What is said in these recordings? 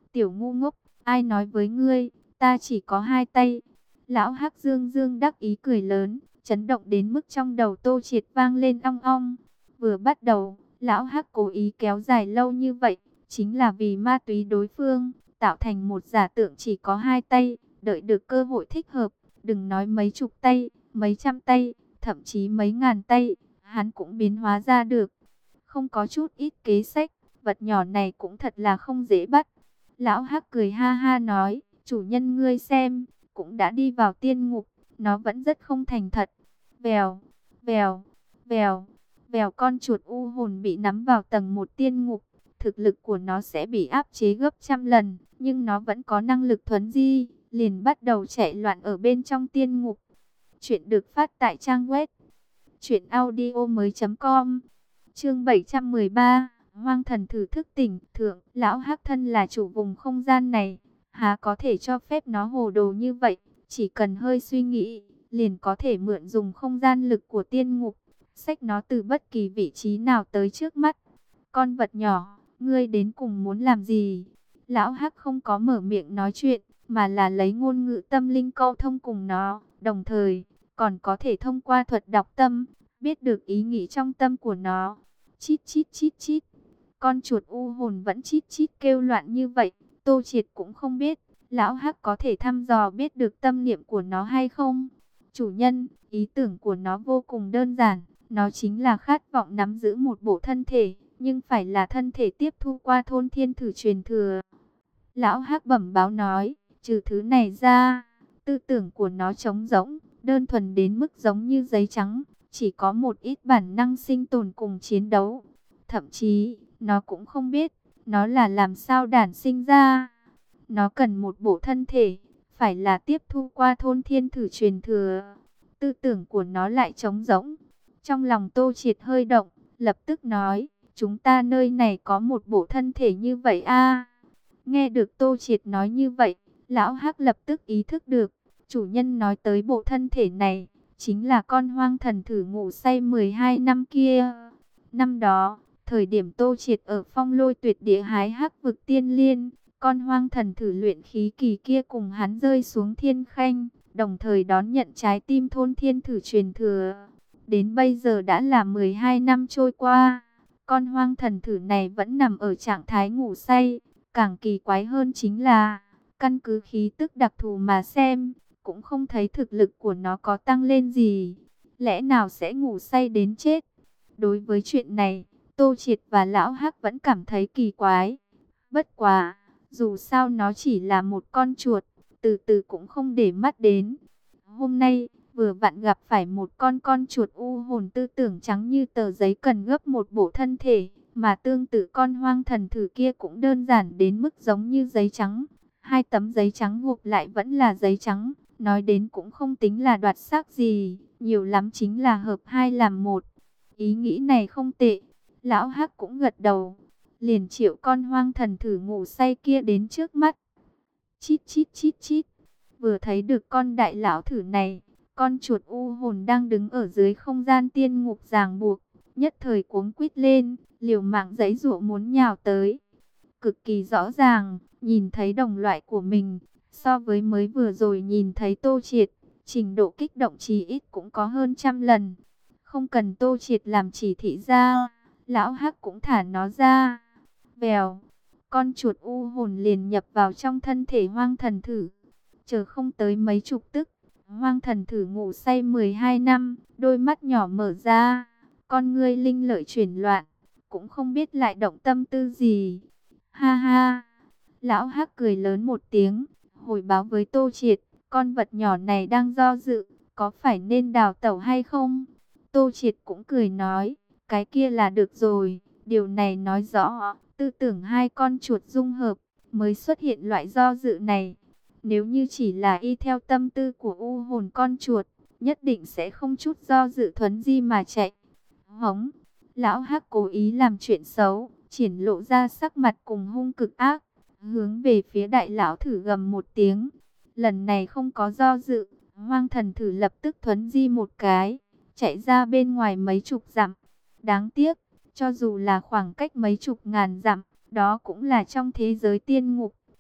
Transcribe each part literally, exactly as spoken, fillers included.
Tiểu ngu ngốc, ai nói với ngươi, ta chỉ có hai tay. Lão Hắc dương dương đắc ý cười lớn, chấn động đến mức trong đầu Tô Triệt vang lên ong ong. Vừa bắt đầu, Lão Hắc cố ý kéo dài lâu như vậy, chính là vì ma túy đối phương, tạo thành một giả tượng chỉ có hai tay, đợi được cơ hội thích hợp, đừng nói mấy chục tay, mấy trăm tay, thậm chí mấy ngàn tay, hắn cũng biến hóa ra được. Không có chút ít kế sách, vật nhỏ này cũng thật là không dễ bắt. Lão Hắc cười ha ha nói, chủ nhân ngươi xem, cũng đã đi vào tiên ngục, nó vẫn rất không thành thật. Vèo, vèo, vèo, vèo, con chuột u hồn bị nắm vào tầng một tiên ngục. Thực lực của nó sẽ bị áp chế gấp trăm lần, nhưng nó vẫn có năng lực thuấn di, liền bắt đầu chạy loạn ở bên trong tiên ngục. Chuyện được phát tại trang web truyện audio mới chấm com. Chương bảy trăm mười ba, Hoang thần thử thức tỉnh. Thượng, lão Hắc thân là chủ vùng không gian này, há có thể cho phép nó hồ đồ như vậy, chỉ cần hơi suy nghĩ, liền có thể mượn dùng không gian lực của tiên ngục, xách nó từ bất kỳ vị trí nào tới trước mắt. Con vật nhỏ, ngươi đến cùng muốn làm gì? Lão Hắc không có mở miệng nói chuyện, mà là lấy ngôn ngữ tâm linh câu thông cùng nó, đồng thời còn có thể thông qua thuật đọc tâm, biết được ý nghĩ trong tâm của nó. Chít chít chít chít. Con chuột u hồn vẫn chít chít kêu loạn như vậy, Tô Triệt cũng không biết, lão Hắc có thể thăm dò biết được tâm niệm của nó hay không. Chủ nhân, ý tưởng của nó vô cùng đơn giản, nó chính là khát vọng nắm giữ một bộ thân thể, nhưng phải là thân thể tiếp thu qua thôn thiên thử truyền thừa. Lão Hắc bẩm báo nói, trừ thứ này ra, tư tưởng của nó trống rỗng, đơn thuần đến mức giống như giấy trắng, chỉ có một ít bản năng sinh tồn cùng chiến đấu. Thậm chí, nó cũng không biết, nó là làm sao đản sinh ra. Nó cần một bộ thân thể, phải là tiếp thu qua thôn thiên thử truyền thừa. Tư tưởng của nó lại trống rỗng. Trong lòng Tô Triệt hơi động, lập tức nói, chúng ta nơi này có một bộ thân thể như vậy a. Nghe được Tô Triệt nói như vậy, lão Hắc lập tức ý thức được, chủ nhân nói tới bộ thân thể này, chính là con hoang thần thử ngủ say mười hai năm kia. Năm đó, thời điểm Tô Triệt ở Phong Lôi Tuyệt Địa hái hắc vực tiên liên, con hoang thần thử luyện khí kỳ kia cùng hắn rơi xuống thiên khanh, đồng thời đón nhận trái tim thôn thiên thử truyền thừa. Đến bây giờ đã là mười hai năm trôi qua, con hoang thần thử này vẫn nằm ở trạng thái ngủ say. Càng kỳ quái hơn chính là, căn cứ khí tức đặc thù mà xem, cũng không thấy thực lực của nó có tăng lên gì. Lẽ nào sẽ ngủ say đến chết? Đối với chuyện này, Tô Triệt và Lão Hắc vẫn cảm thấy kỳ quái. Bất quá, dù sao nó chỉ là một con chuột, từ từ cũng không để mắt đến. Hôm nay, vừa vặn gặp phải một con con chuột u hồn tư tưởng trắng như tờ giấy cần gấp một bộ thân thể. Mà tương tự con hoang thần thử kia cũng đơn giản đến mức giống như giấy trắng. Hai tấm giấy trắng gộp lại vẫn là giấy trắng. Nói đến cũng không tính là đoạt xác gì. Nhiều lắm chính là hợp hai làm một. Ý nghĩ này không tệ. Lão Hắc cũng gật đầu. Liền triệu con hoang thần thử ngủ say kia đến trước mắt. Chít chít chít chít. Vừa thấy được con đại lão thử này, con chuột u hồn đang đứng ở dưới không gian tiên ngục ràng buộc, nhất thời cuống quýt lên, liều mạng giãy giụa muốn nhào tới. Cực kỳ rõ ràng, nhìn thấy đồng loại của mình, so với mới vừa rồi nhìn thấy Tô Triệt, trình độ kích động chí ít cũng có hơn trăm lần. Không cần Tô Triệt làm chỉ thị ra, lão Hắc cũng thả nó ra. Vèo, con chuột u hồn liền nhập vào trong thân thể hoang thần thử. Chờ không tới mấy chục tức, hoang thần thử ngủ say mười hai năm, đôi mắt nhỏ mở ra, con ngươi linh lợi chuyển loạn, cũng không biết lại động tâm tư gì. Ha ha, lão Hắc cười lớn một tiếng, hồi báo với Tô Triệt, con vật nhỏ này đang do dự, có phải nên đào tẩu hay không? Tô Triệt cũng cười nói, cái kia là được rồi, điều này nói rõ, tư tưởng hai con chuột dung hợp, mới xuất hiện loại do dự này. Nếu như chỉ là y theo tâm tư của u hồn con chuột, nhất định sẽ không chút do dự thuấn di mà chạy. Hống, lão Hắc cố ý làm chuyện xấu, triển lộ ra sắc mặt cùng hung cực ác, hướng về phía đại lão thử gầm một tiếng. Lần này không có do dự, hoang thần thử lập tức thuấn di một cái, chạy ra bên ngoài mấy chục dặm. Đáng tiếc, cho dù là khoảng cách mấy chục ngàn dặm, đó cũng là trong thế giới tiên ngục.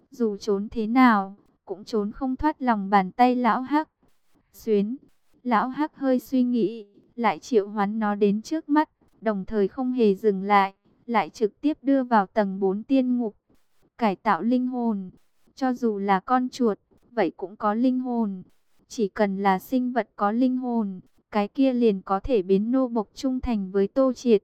dù trốn thế nào, cũng trốn không thoát lòng bàn tay lão Hắc. Xuyến, lão Hắc hơi suy nghĩ, lại triệu hoán nó đến trước mắt, đồng thời không hề dừng lại, lại trực tiếp đưa vào tầng bốn tiên ngục. Cải tạo linh hồn, cho dù là con chuột, vậy cũng có linh hồn. Chỉ cần là sinh vật có linh hồn, cái kia liền có thể biến nô bộc trung thành với Tô Triệt.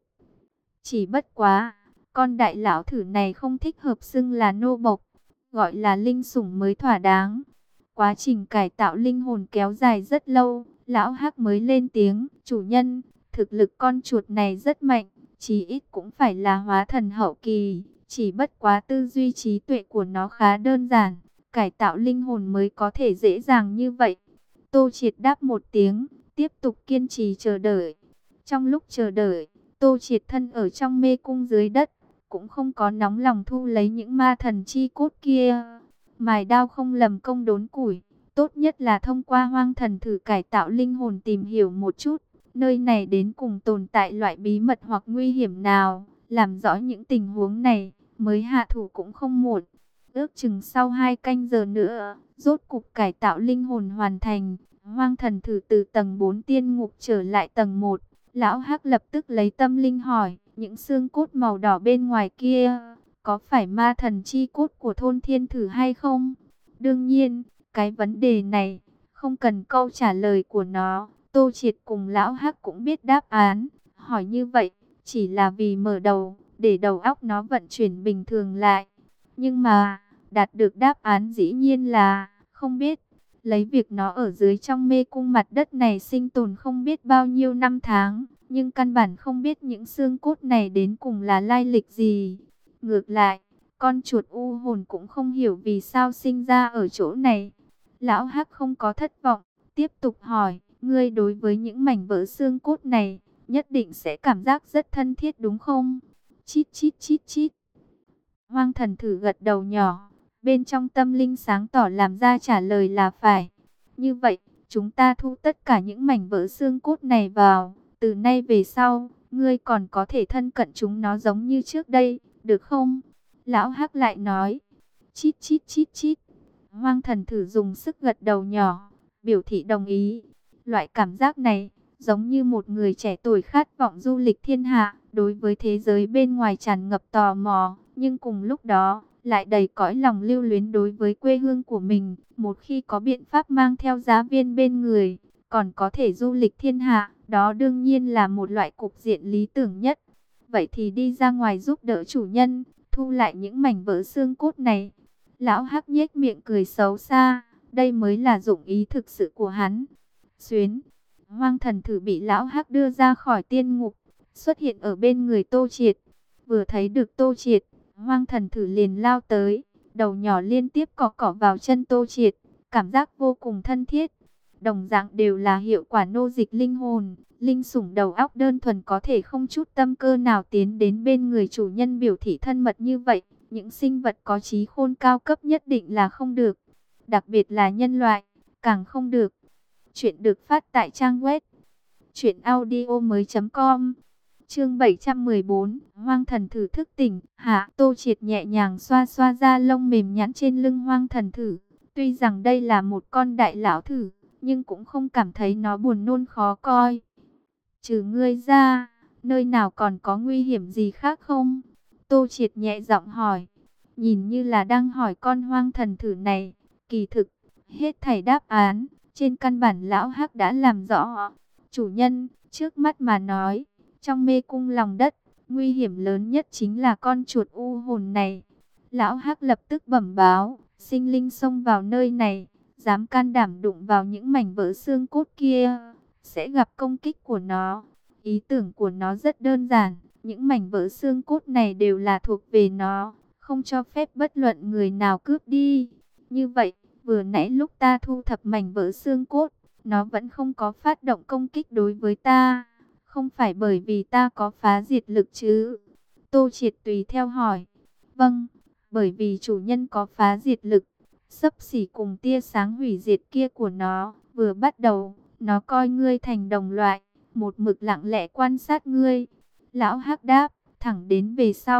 Chỉ bất quá, con đại lão thử này không thích hợp xưng là nô bộc, gọi là linh sủng mới thỏa đáng. Quá trình cải tạo linh hồn kéo dài rất lâu, lão Hắc mới lên tiếng, chủ nhân, thực lực con chuột này rất mạnh, chí ít cũng phải là hóa thần hậu kỳ, chỉ bất quá tư duy trí tuệ của nó khá đơn giản, cải tạo linh hồn mới có thể dễ dàng như vậy. Tô Triệt đáp một tiếng, tiếp tục kiên trì chờ đợi. Trong lúc chờ đợi, Tô Triệt thân ở trong mê cung dưới đất, cũng không có nóng lòng thu lấy những ma thần chi cốt kia. Mài đao không lầm công đốn củi, tốt nhất là thông qua hoang thần thử cải tạo linh hồn tìm hiểu một chút, nơi này đến cùng tồn tại loại bí mật hoặc nguy hiểm nào, làm rõ những tình huống này, mới hạ thủ cũng không muộn. Ước chừng sau hai canh giờ nữa, rốt cục cải tạo linh hồn hoàn thành, hoang thần thử từ tầng bốn tiên ngục trở lại tầng một. Lão Hắc lập tức lấy tâm linh hỏi, những xương cốt màu đỏ bên ngoài kia, có phải ma thần chi cốt của thôn thiên thử hay không? Đương nhiên, cái vấn đề này, không cần câu trả lời của nó, Tô Triệt cùng Lão Hắc cũng biết đáp án. Hỏi như vậy, chỉ là vì mở đầu, để đầu óc nó vận chuyển bình thường lại. Nhưng mà, đạt được đáp án dĩ nhiên là, không biết. Lấy việc nó ở dưới trong mê cung mặt đất này sinh tồn không biết bao nhiêu năm tháng, nhưng căn bản không biết những xương cốt này đến cùng là lai lịch gì. Ngược lại, con chuột u hồn cũng không hiểu vì sao sinh ra ở chỗ này. Lão Hắc không có thất vọng, tiếp tục hỏi, ngươi đối với những mảnh vỡ xương cốt này, nhất định sẽ cảm giác rất thân thiết đúng không? Chít chít chít chít. Hoang thần thử gật đầu nhỏ, bên trong tâm linh sáng tỏ làm ra trả lời là phải. Như vậy, chúng ta thu tất cả những mảnh vỡ xương cốt này vào, từ nay về sau, ngươi còn có thể thân cận chúng nó giống như trước đây, được không? Lão Hắc lại nói, chít chít chít chít. Hoang thần thử dùng sức gật đầu nhỏ, biểu thị đồng ý. Loại cảm giác này, giống như một người trẻ tuổi khát vọng du lịch thiên hạ, đối với thế giới bên ngoài tràn ngập tò mò, nhưng cùng lúc đó, lại đầy cõi lòng lưu luyến đối với quê hương của mình. Một khi có biện pháp mang theo giá viên bên người, còn có thể du lịch thiên hạ, đó đương nhiên là một loại cục diện lý tưởng nhất. Vậy thì đi ra ngoài giúp đỡ chủ nhân, thu lại những mảnh vỡ xương cốt này. Lão Hắc nhếch miệng cười xấu xa, đây mới là dụng ý thực sự của hắn. Xuyến, hoang thần thử bị Lão Hắc đưa ra khỏi tiên ngục, xuất hiện ở bên người Tô Triệt. Vừa thấy được Tô Triệt, hoang thần thử liền lao tới, đầu nhỏ liên tiếp cọ cọ vào chân Tô Triệt, cảm giác vô cùng thân thiết. Đồng dạng đều là hiệu quả nô dịch linh hồn, linh sủng đầu óc đơn thuần có thể không chút tâm cơ nào tiến đến bên người chủ nhân biểu thị thân mật như vậy. Những sinh vật có trí khôn cao cấp nhất định là không được, đặc biệt là nhân loại, càng không được. Chuyện được phát tại trang web truyện audio mới chấm com. Chương bảy trăm mười bốn, hoang thần thử thức tỉnh. Hạ Tô Triệt nhẹ nhàng xoa xoa da lông mềm nhẵn trên lưng hoang thần thử. Tuy rằng đây là một con đại lão thử, nhưng cũng không cảm thấy nó buồn nôn khó coi. Trừ ngươi ra, nơi nào còn có nguy hiểm gì khác không? Tô Triệt nhẹ giọng hỏi. Nhìn như là đang hỏi con hoang thần thử này. Kỳ thực, hết thảy đáp án, trên căn bản Lão Hắc đã làm rõ. Chủ nhân, trước mắt mà nói, trong mê cung lòng đất, nguy hiểm lớn nhất chính là con chuột u hồn này. Lão Hắc lập tức bẩm báo, sinh linh xông vào nơi này, dám can đảm đụng vào những mảnh vỡ xương cốt kia, sẽ gặp công kích của nó. Ý tưởng của nó rất đơn giản, những mảnh vỡ xương cốt này đều là thuộc về nó, không cho phép bất luận người nào cướp đi. Như vậy, vừa nãy lúc ta thu thập mảnh vỡ xương cốt, nó vẫn không có phát động công kích đối với ta. Không phải bởi vì ta có phá diệt lực chứ? Tô Triệt tùy theo hỏi. Vâng, bởi vì chủ nhân có phá diệt lực, xấp xỉ cùng tia sáng hủy diệt kia của nó. Vừa bắt đầu, nó coi ngươi thành đồng loại, một mực lặng lẽ quan sát ngươi. Lão Hắc đáp, thẳng đến về sau,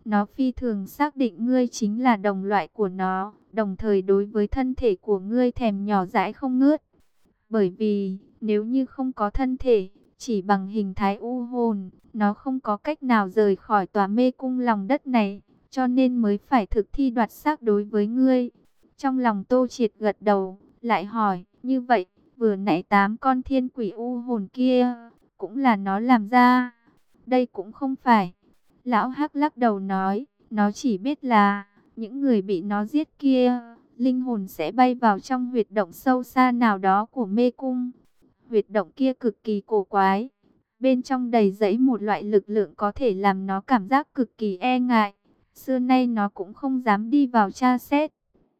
Nó phi thường xác định ngươi chính là đồng loại của nó, đồng thời đối với thân thể của ngươi thèm nhỏ dãi không ngớt. Bởi vì, nếu như không có thân thể, chỉ bằng hình thái u hồn, nó không có cách nào rời khỏi tòa mê cung lòng đất này, cho nên mới phải thực thi đoạt xác đối với ngươi. Trong lòng Tô Triệt gật đầu, lại hỏi, như vậy, vừa nãy tám con thiên quỷ u hồn kia, cũng là nó làm ra? Đây cũng không phải. Lão Hắc lắc đầu nói, nó chỉ biết là, những người bị nó giết kia, linh hồn sẽ bay vào trong huyệt động sâu xa nào đó của mê cung. Huyệt động kia cực kỳ cổ quái. Bên trong đầy rẫy một loại lực lượng có thể làm nó cảm giác cực kỳ e ngại. Xưa nay nó cũng không dám đi vào tra xét.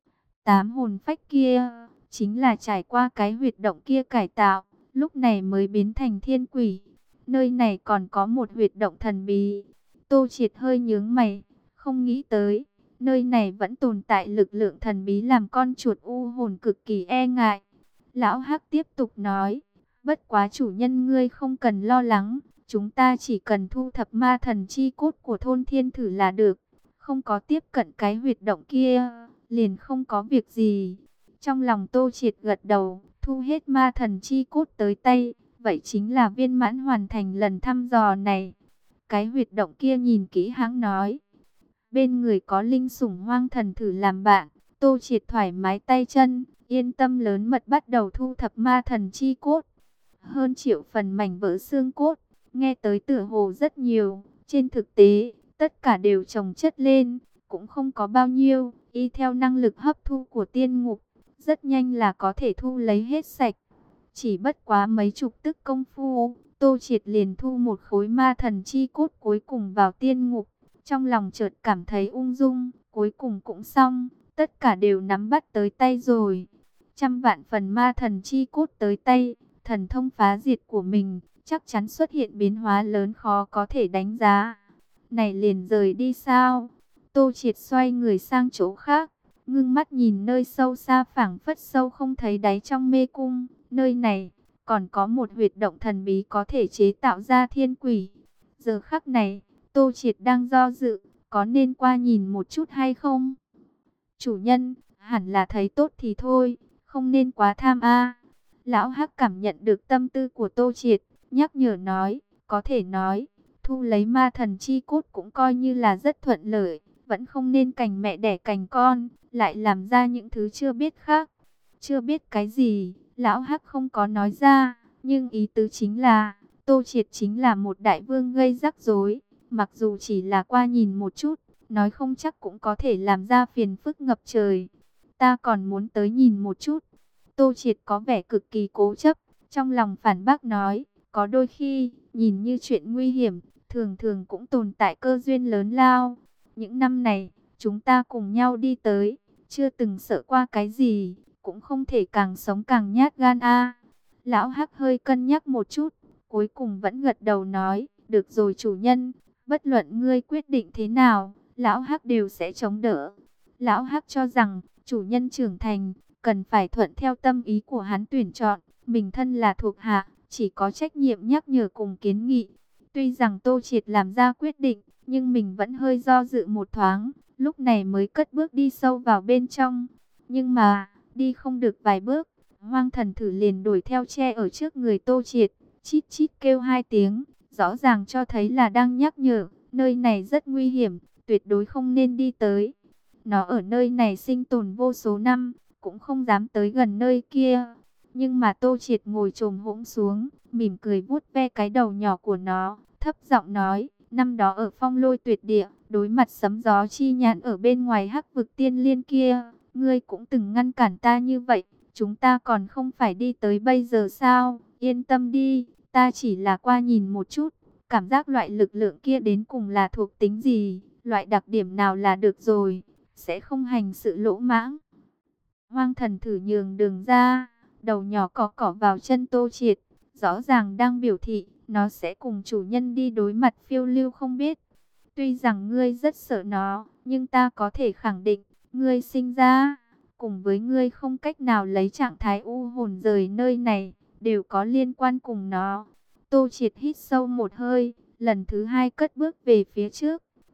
Tám hồn phách kia, chính là trải qua cái huyệt động kia cải tạo, lúc này mới biến thành thiên quỷ. Nơi này còn có một huyệt động thần bí. Tô Triệt hơi nhướng mày, không nghĩ tới. Nơi này vẫn tồn tại lực lượng thần bí làm con chuột u hồn cực kỳ e ngại. Lão Hắc tiếp tục nói, bất quá chủ nhân ngươi không cần lo lắng, chúng ta chỉ cần thu thập ma thần chi cốt của thôn thiên thử là được. Không có tiếp cận cái huyệt động kia, liền không có việc gì. Trong lòng Tô Triệt gật đầu, thu hết ma thần chi cốt tới tay, vậy chính là viên mãn hoàn thành lần thăm dò này. Cái huyệt động kia nhìn kỹ hãng nói, bên người có linh sủng hoang thần thử làm bạn. Tô Triệt thoải mái tay chân, yên tâm lớn mật bắt đầu thu thập ma thần chi cốt. Hơn triệu phần mảnh vỡ xương cốt, nghe tới tựa hồ rất nhiều, trên thực tế, tất cả đều chồng chất lên, cũng không có bao nhiêu, y theo năng lực hấp thu của tiên ngục, rất nhanh là có thể thu lấy hết sạch. Chỉ bất quá mấy chục tức công phu, Tô Triệt liền thu một khối ma thần chi cốt cuối cùng vào tiên ngục. Trong lòng chợt cảm thấy ung dung, cuối cùng cũng xong, tất cả đều nắm bắt tới tay rồi. Trăm vạn phần ma thần chi cốt tới tay, thần thông phá diệt của mình, chắc chắn xuất hiện biến hóa lớn khó có thể đánh giá. Này liền rời đi sao? Tô Triệt xoay người sang chỗ khác, ngưng mắt nhìn nơi sâu xa phảng phất sâu không thấy đáy trong mê cung. Nơi này, còn có một huyệt động thần bí có thể chế tạo ra thiên quỷ. Giờ khắc này, Tô Triệt đang do dự, có nên qua nhìn một chút hay không? Chủ nhân, hẳn là thấy tốt thì thôi, không nên quá tham a. Lão Hắc cảm nhận được tâm tư của Tô Triệt, nhắc nhở nói, có thể nói, thu lấy ma thần chi cốt cũng coi như là rất thuận lợi, vẫn không nên cành mẹ đẻ cành con, lại làm ra những thứ chưa biết khác. Chưa biết cái gì, Lão Hắc không có nói ra, nhưng ý tứ chính là, Tô Triệt chính là một đại vương gây rắc rối, mặc dù chỉ là qua nhìn một chút, nói không chắc cũng có thể làm ra phiền phức ngập trời. Ta còn muốn tới nhìn một chút. Tô Triệt có vẻ cực kỳ cố chấp, trong lòng phản bác nói, có đôi khi, nhìn như chuyện nguy hiểm, thường thường cũng tồn tại cơ duyên lớn lao. Những năm này, chúng ta cùng nhau đi tới, chưa từng sợ qua cái gì, cũng không thể càng sống càng nhát gan a. Lão Hắc hơi cân nhắc một chút, cuối cùng vẫn gật đầu nói, được rồi chủ nhân, bất luận ngươi quyết định thế nào, Lão Hắc đều sẽ chống đỡ. Lão Hắc cho rằng, chủ nhân trưởng thành, cần phải thuận theo tâm ý của hắn tuyển chọn, mình thân là thuộc hạ, chỉ có trách nhiệm nhắc nhở cùng kiến nghị. Tuy rằng Tô Triệt làm ra quyết định, nhưng mình vẫn hơi do dự một thoáng, lúc này mới cất bước đi sâu vào bên trong. Nhưng mà, đi không được vài bước, hoang thần thử liền đuổi theo che ở trước người Tô Triệt, chít chít kêu hai tiếng, rõ ràng cho thấy là đang nhắc nhở, nơi này rất nguy hiểm, tuyệt đối không nên đi tới. Nó ở nơi này sinh tồn vô số năm, cũng không dám tới gần nơi kia. Nhưng mà Tô Triệt ngồi chồm hỗn xuống, mỉm cười vuốt ve cái đầu nhỏ của nó, thấp giọng nói, năm đó ở Phong Lôi Tuyệt Địa, đối mặt sấm gió chi nhãn ở bên ngoài Hắc Vực Tiên Liên kia, ngươi cũng từng ngăn cản ta như vậy, chúng ta còn không phải đi tới bây giờ sao? Yên tâm đi, ta chỉ là qua nhìn một chút, cảm giác loại lực lượng kia đến cùng là thuộc tính gì, loại đặc điểm nào là được rồi, sẽ không hành sự lỗ mãng. Hoang thần thử nhường đường ra, đầu nhỏ cọ cọ vào chân Tô Triệt, rõ ràng đang biểu thị, nó sẽ cùng chủ nhân đi đối mặt phiêu lưu không biết. Tuy rằng ngươi rất sợ nó, nhưng ta có thể khẳng định, ngươi sinh ra, cùng với ngươi không cách nào lấy trạng thái u hồn rời nơi này, đều có liên quan cùng nó. Tô Triệt hít sâu một hơi, lần thứ hai cất bước về phía trước,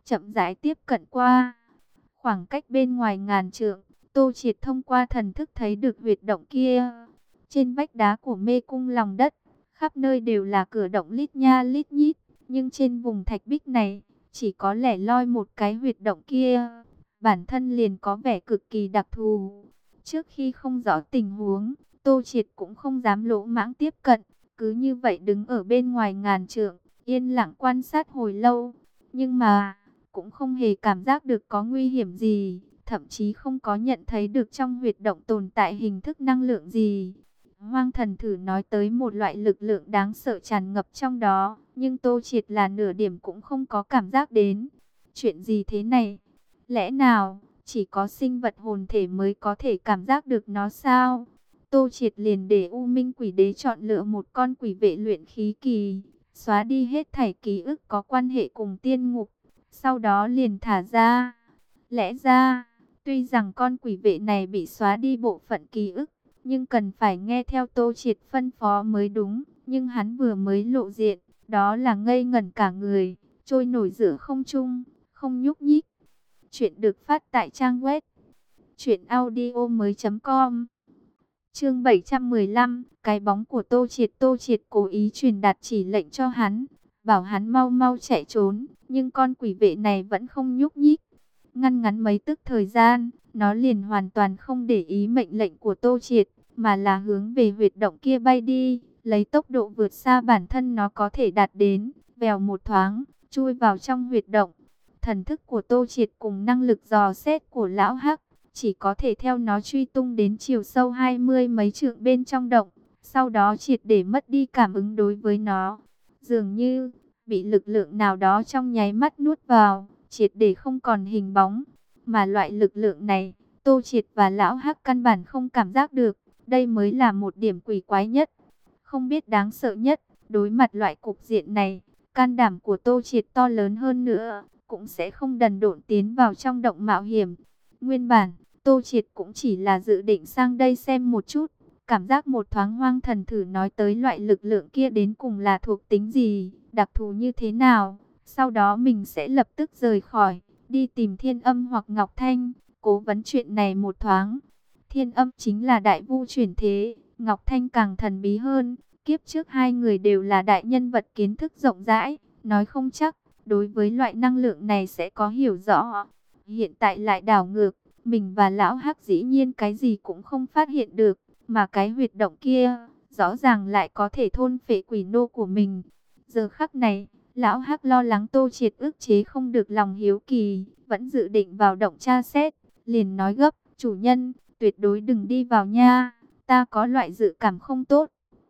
chậm rãi tiếp cận qua. Khoảng cách bên ngoài ngàn trượng, Tô Triệt thông qua thần thức thấy được huyệt động kia. Trên vách đá của mê cung lòng đất, khắp nơi đều là cửa động lít nha lít nhít, nhưng trên vùng thạch bích này, chỉ có lẻ loi một cái huyệt động kia. Bản thân liền có vẻ cực kỳ đặc thù. Trước khi không rõ tình huống, Tô Triệt cũng không dám lỗ mãng tiếp cận, cứ như vậy đứng ở bên ngoài ngàn trượng, yên lặng quan sát hồi lâu. Nhưng mà, cũng không hề cảm giác được có nguy hiểm gì, thậm chí không có nhận thấy được trong huyệt động tồn tại hình thức năng lượng gì. Hoang thần thử nói tới một loại lực lượng đáng sợ tràn ngập trong đó, nhưng Tô Triệt là nửa điểm cũng không có cảm giác đến. Chuyện gì thế này? Lẽ nào, chỉ có sinh vật hồn thể mới có thể cảm giác được nó sao? Tô Triệt liền để U Minh Quỷ Đế chọn lựa một con quỷ vệ luyện khí kỳ, xóa đi hết thảy ký ức có quan hệ cùng tiên ngục, sau đó liền thả ra. Lẽ ra, tuy rằng con quỷ vệ này bị xóa đi bộ phận ký ức, nhưng cần phải nghe theo Tô Triệt phân phó mới đúng. Nhưng hắn vừa mới lộ diện, đó là ngây ngẩn cả người, trôi nổi giữa không trung, không nhúc nhích. Chuyện được phát tại trang web truyện audio mới chấm com. Chương bảy trăm mười lăm, cái bóng của Tô Triệt. Tô Triệt cố ý truyền đạt chỉ lệnh cho hắn, bảo hắn mau mau chạy trốn, nhưng con quỷ vệ này vẫn không nhúc nhích. Ngăn ngắn mấy tức thời gian, nó liền hoàn toàn không để ý mệnh lệnh của Tô Triệt, mà là hướng về huyệt động kia bay đi, lấy tốc độ vượt xa bản thân nó có thể đạt đến, vèo một thoáng, chui vào trong huyệt động. Thần thức của Tô Triệt cùng năng lực dò xét của Lão Hắc, chỉ có thể theo nó truy tung đến chiều sâu hai mươi mấy trượng bên trong động, sau đó triệt để mất đi cảm ứng đối với nó. Dường như, bị lực lượng nào đó trong nháy mắt nuốt vào, triệt để không còn hình bóng. Mà loại lực lượng này, Tô Triệt và Lão Hắc căn bản không cảm giác được, đây mới là một điểm quỷ quái nhất. Không biết đáng sợ nhất, đối mặt loại cục diện này, can đảm của Tô Triệt to lớn hơn nữa, cũng sẽ không đần độn tiến vào trong động mạo hiểm. Nguyên bản, Tô Triệt cũng chỉ là dự định sang đây xem một chút, cảm giác một thoáng hoang thần thử nói tới loại lực lượng kia đến cùng là thuộc tính gì, đặc thù như thế nào. Sau đó mình sẽ lập tức rời khỏi, đi tìm Thiên Âm hoặc Ngọc Thanh, cố vấn chuyện này một thoáng. Thiên Âm chính là đại vu chuyển thế, Ngọc Thanh càng thần bí hơn. Kiếp trước hai người đều là đại nhân vật kiến thức rộng rãi, nói không chắc, đối với loại năng lượng này sẽ có hiểu rõ. Hiện tại lại đảo ngược, mình và Lão Hắc dĩ nhiên cái gì cũng không phát hiện được, mà cái huyệt động kia, rõ ràng lại có thể thôn phệ quỷ nô của mình. Giờ khắc này, Lão Hắc lo lắng Tô Triệt ức chế không được lòng hiếu kỳ, vẫn dự định vào động tra xét, liền nói gấp, chủ nhân, tuyệt đối đừng đi vào nha, ta có loại dự cảm không tốt.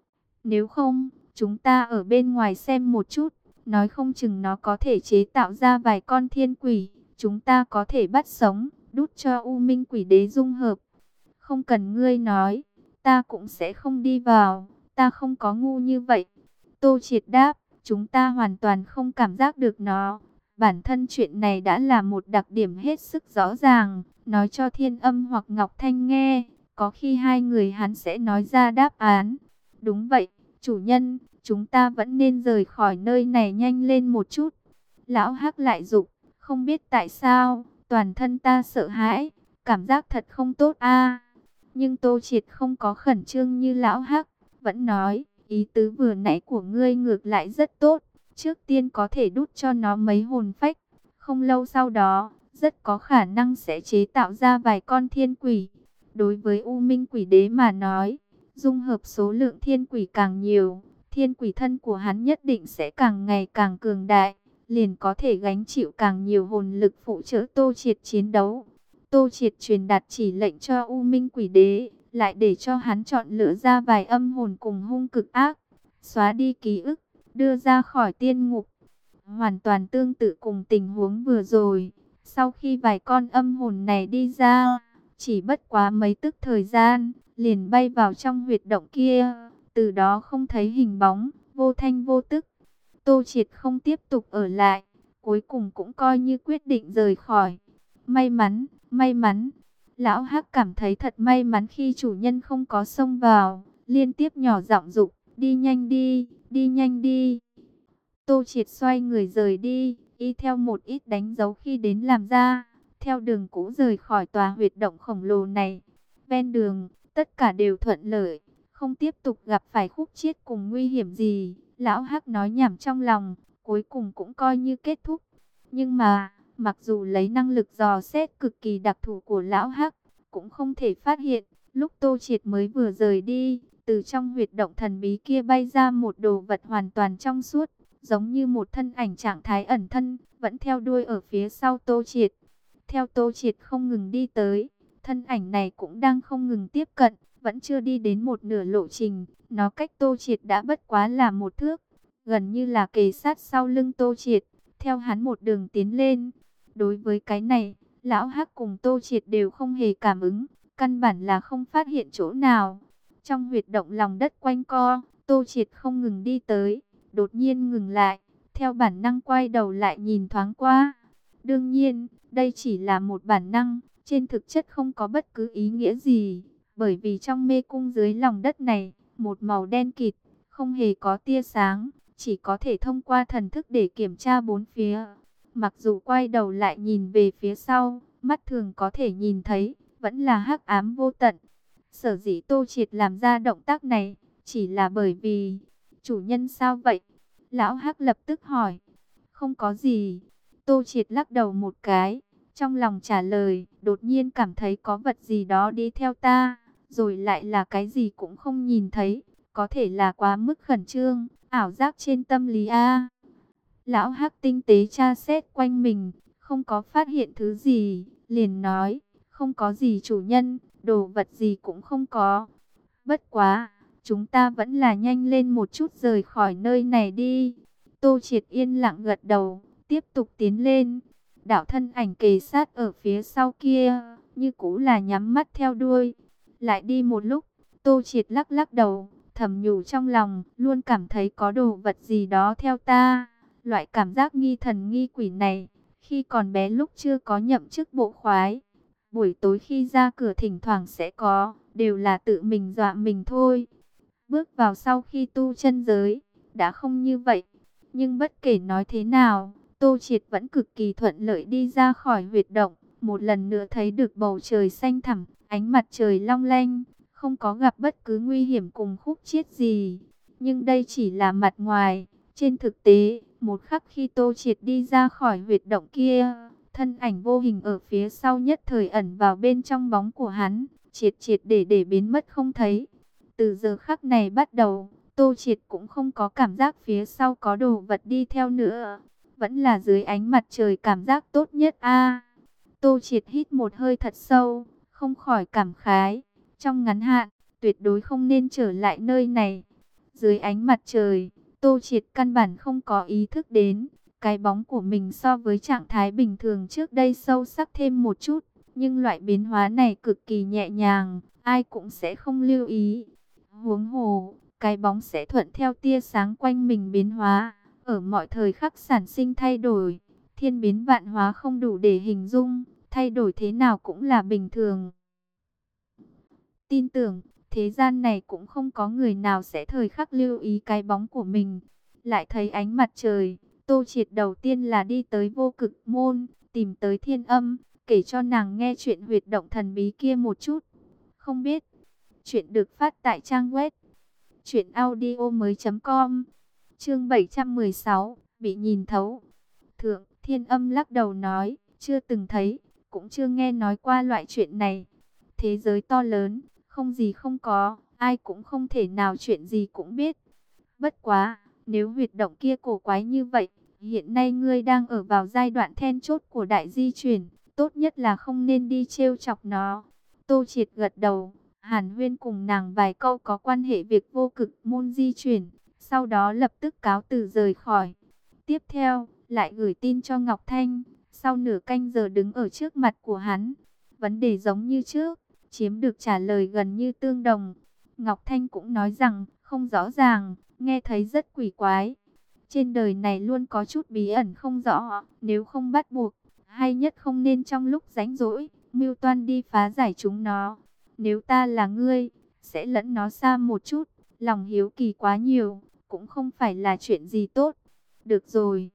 Nếu không, chúng ta ở bên ngoài xem một chút, nói không chừng nó có thể chế tạo ra vài con thiên quỷ, chúng ta có thể bắt sống, đút cho U Minh Quỷ Đế dung hợp. Không cần ngươi nói, ta cũng sẽ không đi vào, ta không có ngu như vậy. Tô Triệt đáp, chúng ta hoàn toàn không cảm giác được nó. Bản thân chuyện này đã là một đặc điểm hết sức rõ ràng, nói cho Thiên Âm hoặc Ngọc Thanh nghe, có khi hai người hắn sẽ nói ra đáp án. Đúng vậy, chủ nhân, chúng ta vẫn nên rời khỏi nơi này nhanh lên một chút. Lão Hắc lại dục, không biết tại sao, toàn thân ta sợ hãi, cảm giác thật không tốt a. Nhưng Tô Triệt không có khẩn trương như Lão Hắc, vẫn nói, ý tứ vừa nãy của ngươi ngược lại rất tốt, trước tiên có thể đút cho nó mấy hồn phách, không lâu sau đó, rất có khả năng sẽ chế tạo ra vài con thiên quỷ. Đối với U Minh Quỷ Đế mà nói, dung hợp số lượng thiên quỷ càng nhiều, thiên quỷ thân của hắn nhất định sẽ càng ngày càng cường đại, liền có thể gánh chịu càng nhiều hồn lực phụ trợ Tô Triệt chiến đấu. Tô Triệt truyền đạt chỉ lệnh cho U Minh Quỷ Đế, lại để cho hắn chọn lựa ra vài âm hồn cùng hung cực ác, xóa đi ký ức, đưa ra khỏi tiên ngục. Hoàn toàn tương tự cùng tình huống vừa rồi, sau khi vài con âm hồn này đi ra, chỉ bất quá mấy tức thời gian, liền bay vào trong huyệt động kia, từ đó không thấy hình bóng, vô thanh vô tức. Tô Triệt không tiếp tục ở lại, cuối cùng cũng coi như quyết định rời khỏi. May mắn, may mắn. Lão Hắc cảm thấy thật may mắn khi chủ nhân không có xông vào, liên tiếp nhỏ giọng dục, đi nhanh đi, đi nhanh đi. Tô Triệt xoay người rời đi, y theo một ít đánh dấu khi đến làm ra, theo đường cũ rời khỏi tòa huyệt động khổng lồ này. Ven đường, tất cả đều thuận lợi, không tiếp tục gặp phải khúc chiết cùng nguy hiểm gì. Lão Hắc nói nhảm trong lòng, cuối cùng cũng coi như kết thúc. Nhưng mà, mặc dù lấy năng lực dò xét cực kỳ đặc thù của Lão Hắc, cũng không thể phát hiện, lúc Tô Triệt mới vừa rời đi, từ trong huyệt động thần bí kia bay ra một đồ vật hoàn toàn trong suốt, giống như một thân ảnh trạng thái ẩn thân, vẫn theo đuôi ở phía sau Tô Triệt. Theo Tô Triệt không ngừng đi tới, thân ảnh này cũng đang không ngừng tiếp cận, vẫn chưa đi đến một nửa lộ trình, nó cách Tô Triệt đã bất quá là một thước, gần như là kề sát sau lưng Tô Triệt, theo hắn một đường tiến lên. Đối với cái này, Lão Hắc cùng Tô Triệt đều không hề cảm ứng, căn bản là không phát hiện chỗ nào. Trong huyệt động lòng đất quanh co, Tô Triệt không ngừng đi tới, đột nhiên ngừng lại, theo bản năng quay đầu lại nhìn thoáng qua. Đương nhiên, đây chỉ là một bản năng, trên thực chất không có bất cứ ý nghĩa gì, bởi vì trong mê cung dưới lòng đất này, một màu đen kịt, không hề có tia sáng, chỉ có thể thông qua thần thức để kiểm tra bốn phía. Mặc dù quay đầu lại nhìn về phía sau, mắt thường có thể nhìn thấy, vẫn là hắc ám vô tận. Sở dĩ Tô Triệt làm ra động tác này, chỉ là bởi vì, chủ nhân sao vậy? Lão Hắc lập tức hỏi. Không có gì. Tô Triệt lắc đầu một cái, trong lòng trả lời, đột nhiên cảm thấy có vật gì đó đi theo ta, rồi lại là cái gì cũng không nhìn thấy, có thể là quá mức khẩn trương, ảo giác trên tâm lý a. Lão Hắc tinh tế tra xét quanh mình, không có phát hiện thứ gì, liền nói, không có gì chủ nhân, đồ vật gì cũng không có. Bất quá, chúng ta vẫn là nhanh lên một chút rời khỏi nơi này đi. Tô Triệt yên lặng gật đầu, tiếp tục tiến lên. Đạo thân ảnh kề sát ở phía sau kia, như cũ là nhắm mắt theo đuôi. Lại đi một lúc, Tô Triệt lắc lắc đầu, thầm nhủ trong lòng, luôn cảm thấy có đồ vật gì đó theo ta. Loại cảm giác nghi thần nghi quỷ này, khi còn bé lúc chưa có nhậm chức bộ khoái, buổi tối khi ra cửa thỉnh thoảng sẽ có, đều là tự mình dọa mình thôi. Bước vào sau khi tu chân giới, đã không như vậy. Nhưng bất kể nói thế nào, Tô Triệt vẫn cực kỳ thuận lợi đi ra khỏi huyệt động. Một lần nữa thấy được bầu trời xanh thẳm, ánh mặt trời long lanh, không có gặp bất cứ nguy hiểm cùng khúc chiết gì. Nhưng đây chỉ là mặt ngoài. Trên thực tế, một khắc khi Tô Triệt đi ra khỏi huyệt động kia, thân ảnh vô hình ở phía sau nhất thời ẩn vào bên trong bóng của hắn, triệt triệt để để biến mất không thấy. Từ giờ khắc này bắt đầu, Tô Triệt cũng không có cảm giác phía sau có đồ vật đi theo nữa. Vẫn là dưới ánh mặt trời cảm giác tốt nhất a. Tô Triệt hít một hơi thật sâu, không khỏi cảm khái. Trong ngắn hạn, tuyệt đối không nên trở lại nơi này. Dưới ánh mặt trời, Tô Triệt căn bản không có ý thức đến, cái bóng của mình so với trạng thái bình thường trước đây sâu sắc thêm một chút. Nhưng loại biến hóa này cực kỳ nhẹ nhàng, ai cũng sẽ không lưu ý. Huống hồ, cái bóng sẽ thuận theo tia sáng quanh mình biến hóa, ở mọi thời khắc sản sinh thay đổi. Thiên biến vạn hóa không đủ để hình dung, thay đổi thế nào cũng là bình thường. Tin tưởng, thế gian này cũng không có người nào sẽ thời khắc lưu ý cái bóng của mình. Lại thấy ánh mặt trời, Tô Triệt đầu tiên là đi tới Vô Cực Môn, tìm tới Thiên Âm, kể cho nàng nghe chuyện huyệt động thần bí kia một chút. Không biết, chuyện được phát tại trang web truyện audio mới chấm com. Chương bảy trăm mười sáu, bị nhìn thấu. Thượng, Thiên Âm lắc đầu nói, chưa từng thấy, cũng chưa nghe nói qua loại chuyện này. Thế giới to lớn, không gì không có, ai cũng không thể nào chuyện gì cũng biết. Bất quá, nếu huyệt động kia cổ quái như vậy, hiện nay ngươi đang ở vào giai đoạn then chốt của đại di chuyển, tốt nhất là không nên đi trêu chọc nó. Tô Triệt gật đầu, Hàn Huyên cùng nàng vài câu có quan hệ việc Vô Cực Môn di chuyển, sau đó lập tức cáo từ rời khỏi. Tiếp theo, lại gửi tin cho Ngọc Thanh, sau nửa canh giờ đứng ở trước mặt của hắn. Vấn đề giống như trước, chiếm được trả lời gần như tương đồng. Ngọc Thanh cũng nói rằng, không rõ ràng, nghe thấy rất quỷ quái. Trên đời này luôn có chút bí ẩn không rõ, nếu không bắt buộc, hay nhất không nên trong lúc rảnh rỗi, mưu toan đi phá giải chúng nó. Nếu ta là ngươi, sẽ lẫn nó xa một chút, lòng hiếu kỳ quá nhiều, cũng không phải là chuyện gì tốt. Được rồi.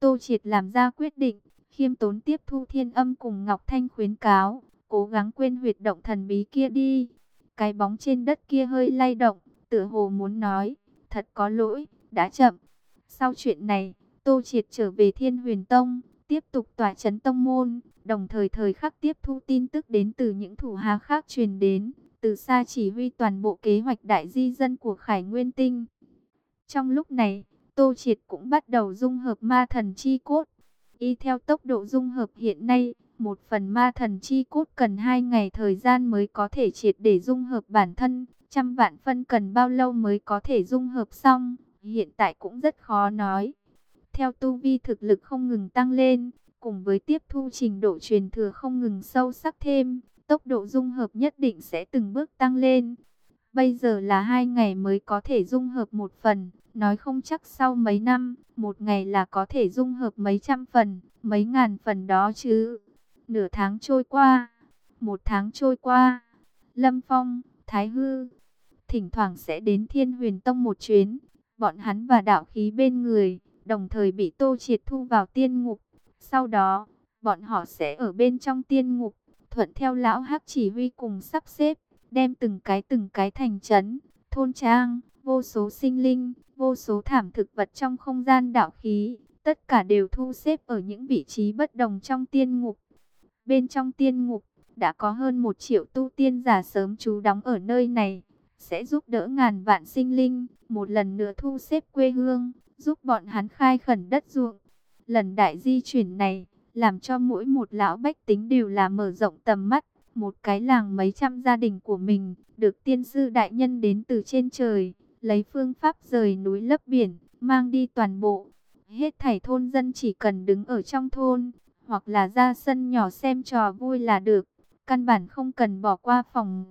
Tô Triệt làm ra quyết định, khiêm tốn tiếp thu Thiên Âm cùng Ngọc Thanh khuyến cáo, cố gắng quên huyệt động thần bí kia đi. Cái bóng trên đất kia hơi lay động, tựa hồ muốn nói, thật có lỗi, đã chậm. Sau chuyện này, Tô Triệt trở về Thiên Huyền Tông, tiếp tục tỏa chấn tông môn, đồng thời thời khắc tiếp thu tin tức đến từ những thủ hạ khác truyền đến, từ xa chỉ huy toàn bộ kế hoạch đại di dân của Khải Nguyên Tinh. Trong lúc này, Tô Triệt cũng bắt đầu dung hợp ma thần chi cốt. Y theo tốc độ dung hợp hiện nay, một phần ma thần chi cốt cần hai ngày thời gian mới có thể triệt để dung hợp bản thân, trăm vạn phân cần bao lâu mới có thể dung hợp xong, hiện tại cũng rất khó nói. Theo tu vi thực lực không ngừng tăng lên, cùng với tiếp thu trình độ truyền thừa không ngừng sâu sắc thêm, tốc độ dung hợp nhất định sẽ từng bước tăng lên. Bây giờ là hai ngày mới có thể dung hợp một phần, nói không chắc sau mấy năm, một ngày là có thể dung hợp mấy trăm phần, mấy ngàn phần đó chứ. Nửa tháng trôi qua, một tháng trôi qua, Lâm Phong, Thái Hư, thỉnh thoảng sẽ đến Thiên Huyền Tông một chuyến, bọn hắn và đạo khí bên người, đồng thời bị Tô Triệt thu vào tiên ngục. Sau đó, bọn họ sẽ ở bên trong tiên ngục, thuận theo lão Hắc chỉ huy cùng sắp xếp, đem từng cái từng cái thành trấn, thôn trang, vô số sinh linh, vô số thảm thực vật trong không gian đạo khí, tất cả đều thu xếp ở những vị trí bất đồng trong tiên ngục. Bên trong tiên ngục, đã có hơn một triệu tu tiên giả sớm trú đóng ở nơi này, sẽ giúp đỡ ngàn vạn sinh linh, một lần nữa thu xếp quê hương, giúp bọn hắn khai khẩn đất ruộng. Lần đại di chuyển này, làm cho mỗi một lão bách tính đều là mở rộng tầm mắt. Một cái làng mấy trăm gia đình của mình, được tiên sư đại nhân đến từ trên trời, lấy phương pháp rời núi lấp biển, mang đi toàn bộ. Hết thảy thôn dân chỉ cần đứng ở trong thôn, hoặc là ra sân nhỏ xem trò vui là được, căn bản không cần bỏ qua phòng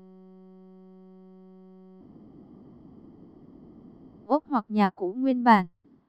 ốc hoặc nhà cũ nguyên bản.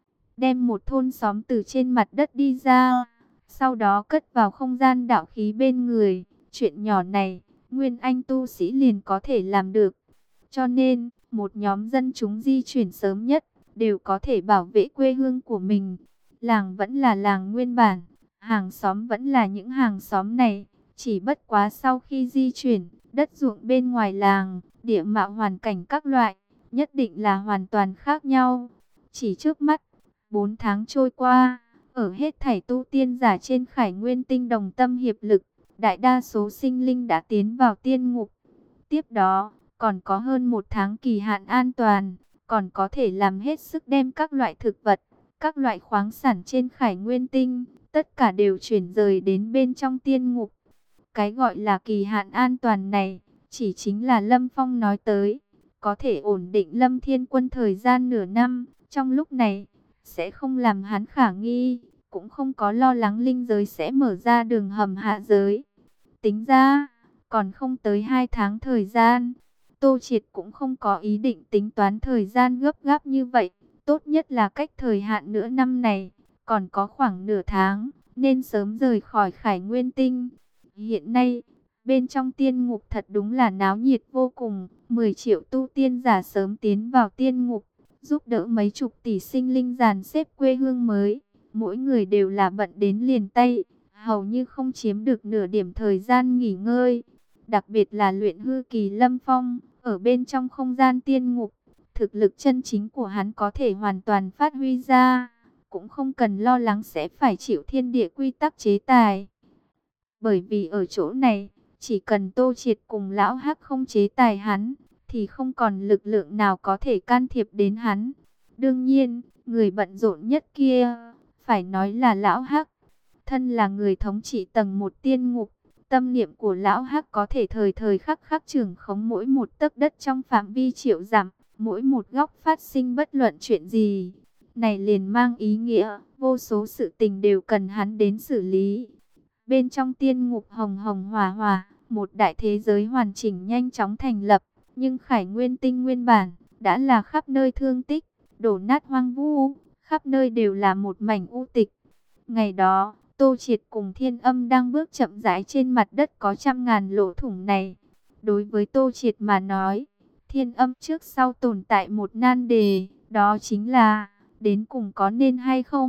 Đem một thôn xóm từ trên mặt đất đi ra, sau đó cất vào không gian đạo khí bên người. Chuyện nhỏ này, nguyên anh tu sĩ liền có thể làm được. Cho nên, một nhóm dân chúng di chuyển sớm nhất, đều có thể bảo vệ quê hương của mình. Làng vẫn là làng nguyên bản, hàng xóm vẫn là những hàng xóm này. Chỉ bất quá sau khi di chuyển, đất ruộng bên ngoài làng, địa mạo hoàn cảnh các loại, nhất định là hoàn toàn khác nhau. Chỉ trước mắt, bốn tháng trôi qua, ở hết thảy tu tiên giả trên Khải Nguyên Tinh đồng tâm hiệp lực, đại đa số sinh linh đã tiến vào tiên ngục. Tiếp đó, còn có hơn một tháng kỳ hạn an toàn, còn có thể làm hết sức đem các loại thực vật, các loại khoáng sản trên Khải Nguyên Tinh, tất cả đều chuyển rời đến bên trong tiên ngục. Cái gọi là kỳ hạn an toàn này, chỉ chính là Lâm Phong nói tới, có thể ổn định Lâm Thiên Quân thời gian nửa năm, trong lúc này, sẽ không làm hắn khả nghi, cũng không có lo lắng linh giới sẽ mở ra đường hầm hạ giới. Tính ra, còn không tới hai tháng thời gian, Tô Triệt cũng không có ý định tính toán thời gian gấp gáp như vậy. Tốt nhất là cách thời hạn nửa năm này, còn có khoảng nửa tháng, nên sớm rời khỏi Khải Nguyên Tinh. Hiện nay, bên trong tiên ngục thật đúng là náo nhiệt vô cùng, mười triệu tu tiên giả sớm tiến vào tiên ngục, giúp đỡ mấy chục tỷ sinh linh dàn xếp quê hương mới. Mỗi người đều là bận đến liền tay, hầu như không chiếm được nửa điểm thời gian nghỉ ngơi. Đặc biệt là luyện hư kỳ Lâm Phong, ở bên trong không gian tiên ngục, thực lực chân chính của hắn có thể hoàn toàn phát huy ra, cũng không cần lo lắng sẽ phải chịu thiên địa quy tắc chế tài. Bởi vì ở chỗ này, chỉ cần Tô Triệt cùng lão Hắc không chế tài hắn, thì không còn lực lượng nào có thể can thiệp đến hắn. Đương nhiên, người bận rộn nhất kia, phải nói là lão Hắc. Thân là người thống trị tầng một tiên ngục, tâm niệm của lão Hắc có thể thời thời khắc khắc trưởng khống mỗi một tấc đất trong phạm vi triệu dặm, mỗi một góc phát sinh bất luận chuyện gì. Này liền mang ý nghĩa, vô số sự tình đều cần hắn đến xử lý. Bên trong tiên ngục hồng hồng hỏa hỏa, một đại thế giới hoàn chỉnh nhanh chóng thành lập, nhưng Khải Nguyên Tinh nguyên bản đã là khắp nơi thương tích, đổ nát hoang vu, khắp nơi đều là một mảnh u tịch. Ngày đó, Tô Triệt cùng Thiên Âm đang bước chậm rãi trên mặt đất có trăm ngàn lỗ thủng này. Đối với Tô Triệt mà nói, Thiên Âm trước sau tồn tại một nan đề, đó chính là đến cùng có nên hay không,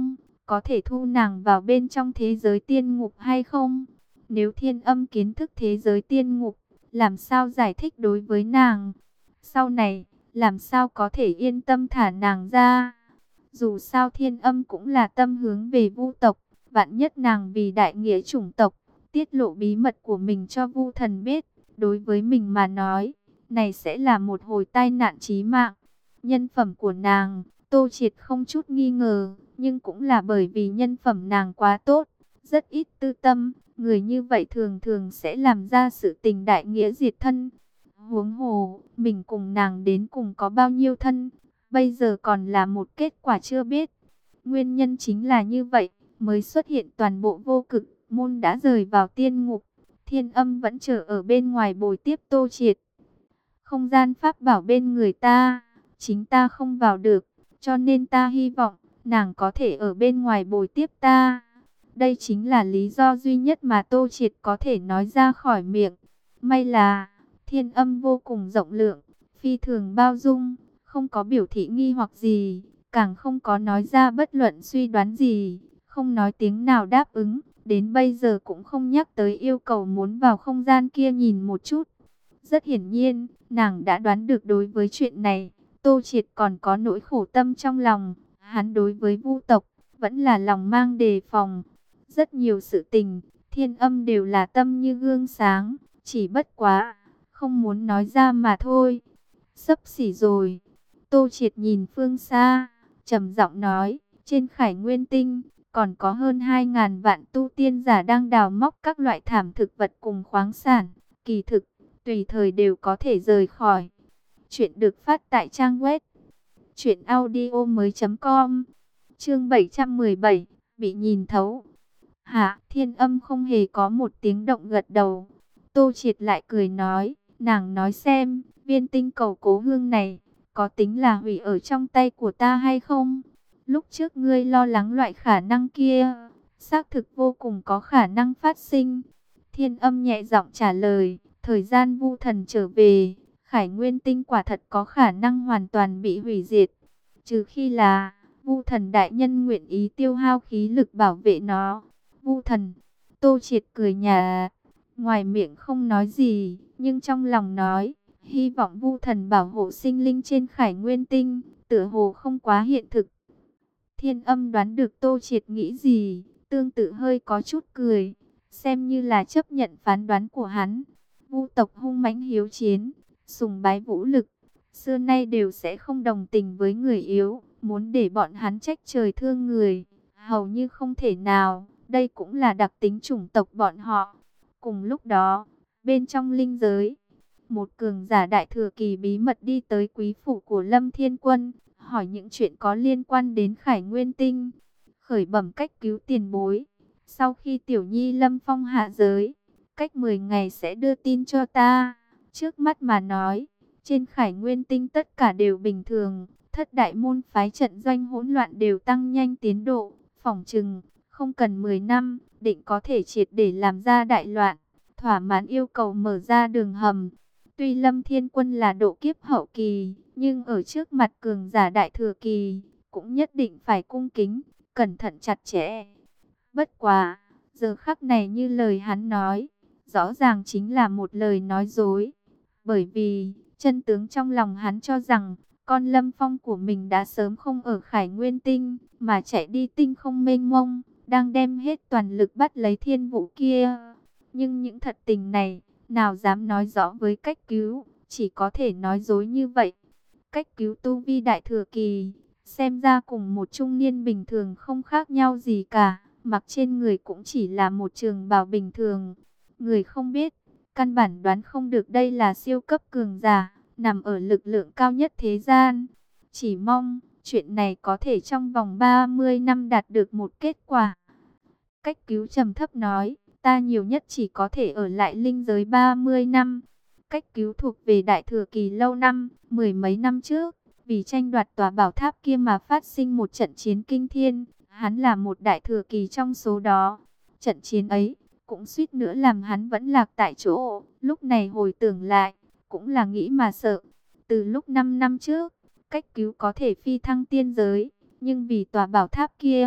có thể thu nàng vào bên trong thế giới tiên ngục hay không? Nếu Thiên Âm kiến thức thế giới tiên ngục, làm sao giải thích đối với nàng? Sau này, làm sao có thể yên tâm thả nàng ra? Dù sao Thiên Âm cũng là tâm hướng về Vu tộc, vạn nhất nàng vì đại nghĩa chủng tộc, tiết lộ bí mật của mình cho Vu Thần biết, đối với mình mà nói, này sẽ là một hồi tai nạn chí mạng. Nhân phẩm của nàng, Tô Triệt không chút nghi ngờ, nhưng cũng là bởi vì nhân phẩm nàng quá tốt, rất ít tư tâm, người như vậy thường thường sẽ làm ra sự tình đại nghĩa diệt thân. Huống hồ, mình cùng nàng đến cùng có bao nhiêu thân, bây giờ còn là một kết quả chưa biết. Nguyên nhân chính là như vậy, mới xuất hiện toàn bộ vô cực môn đã rời vào tiên ngục. Thiên Âm vẫn chờ ở bên ngoài bồi tiếp Tô Triệt. Không gian pháp bảo bên người ta, chính ta không vào được, cho nên ta hy vọng nàng có thể ở bên ngoài bồi tiếp ta. Đây chính là lý do duy nhất mà Tô Triệt có thể nói ra khỏi miệng. May là Thiên Âm vô cùng rộng lượng, phi thường bao dung, không có biểu thị nghi hoặc gì, càng không có nói ra bất luận suy đoán gì, không nói tiếng nào đáp ứng, đến bây giờ cũng không nhắc tới yêu cầu muốn vào không gian kia nhìn một chút. Rất hiển nhiên, nàng đã đoán được đối với chuyện này, Tô Triệt còn có nỗi khổ tâm trong lòng, hắn đối với Vu tộc vẫn là lòng mang đề phòng. Rất nhiều sự tình, Thiên Âm đều là tâm như gương sáng, chỉ bất quá không muốn nói ra mà thôi. Sắp xỉ rồi. Tô Triệt nhìn phương xa, trầm giọng nói, trên Khải Nguyên Tinh còn có hơn hai ngàn vạn tu tiên giả đang đào móc các loại thảm thực vật cùng khoáng sản, kỳ thực tùy thời đều có thể rời khỏi. Chuyện được phát tại trang web truyện audio mới.com. Chương bảy trăm mười bảy, bị nhìn thấu. Hả? Thiên Âm không hề có một tiếng động gật đầu. Tô Triệt lại cười nói, nàng nói xem, viên tinh cầu cố hương này có tính là hủy ở trong tay của ta hay không? Lúc trước ngươi lo lắng loại khả năng kia, xác thực vô cùng có khả năng phát sinh. Thiên Âm nhẹ giọng trả lời, thời gian Vu Thần trở về, Khải Nguyên Tinh quả thật có khả năng hoàn toàn bị hủy diệt, trừ khi là Vu Thần đại nhân nguyện ý tiêu hao khí lực bảo vệ nó. Vu Thần, Tô Triệt cười nhạt, ngoài miệng không nói gì, nhưng trong lòng nói, hy vọng Vu Thần bảo hộ sinh linh trên Khải Nguyên Tinh, tựa hồ không quá hiện thực. Thiên Âm đoán được Tô Triệt nghĩ gì, tương tự hơi có chút cười, xem như là chấp nhận phán đoán của hắn. Vu tộc hung mãnh hiếu chiến, sùng bái vũ lực, xưa nay đều sẽ không đồng tình với người yếu, muốn để bọn hắn trách trời thương người, hầu như không thể nào, đây cũng là đặc tính chủng tộc bọn họ. Cùng lúc đó, bên trong linh giới, một cường giả đại thừa kỳ bí mật đi tới quý phủ của Lâm Thiên Quân, hỏi những chuyện có liên quan đến Khải Nguyên Tinh, khởi bẩm cách cứu tiền bối. Sau khi Tiểu Nhi Lâm Phong hạ giới, cách mười ngày sẽ đưa tin cho ta. Trước mắt mà nói, trên Khải Nguyên Tinh tất cả đều bình thường, thất đại môn phái trận doanh hỗn loạn đều tăng nhanh tiến độ, phỏng chừng không cần mười năm, định có thể triệt để làm ra đại loạn, thỏa mãn yêu cầu mở ra đường hầm. Tuy Lâm Thiên Quân là độ kiếp hậu kỳ, nhưng ở trước mặt cường giả đại thừa kỳ, cũng nhất định phải cung kính, cẩn thận chặt chẽ. Bất quá, giờ khắc này như lời hắn nói, rõ ràng chính là một lời nói dối. Bởi vì, chân tướng trong lòng hắn cho rằng, con Lâm Phong của mình đã sớm không ở Khải Nguyên Tinh, mà chạy đi tinh không mênh mông, đang đem hết toàn lực bắt lấy thiên vũ kia. Nhưng những thật tình này, nào dám nói rõ với cách cứu, chỉ có thể nói dối như vậy. Cách cứu tu vi đại thừa kỳ, xem ra cùng một trung niên bình thường không khác nhau gì cả, mặc trên người cũng chỉ là một trường bào bình thường. Người không biết, căn bản đoán không được đây là siêu cấp cường giả, nằm ở lực lượng cao nhất thế gian. Chỉ mong, chuyện này có thể trong vòng ba mươi năm đạt được một kết quả. Cách cứu trầm thấp nói, ta nhiều nhất chỉ có thể ở lại linh giới ba mươi năm. Cách cứu thuộc về đại thừa kỳ lâu năm, mười mấy năm trước, vì tranh đoạt tòa bảo tháp kia mà phát sinh một trận chiến kinh thiên, hắn là một đại thừa kỳ trong số đó. Trận chiến ấy, cũng suýt nữa làm hắn vẫn lạc tại chỗ, lúc này hồi tưởng lại, cũng là nghĩ mà sợ. Từ lúc năm năm trước, cách cứu có thể phi thăng tiên giới, nhưng vì tòa bảo tháp kia,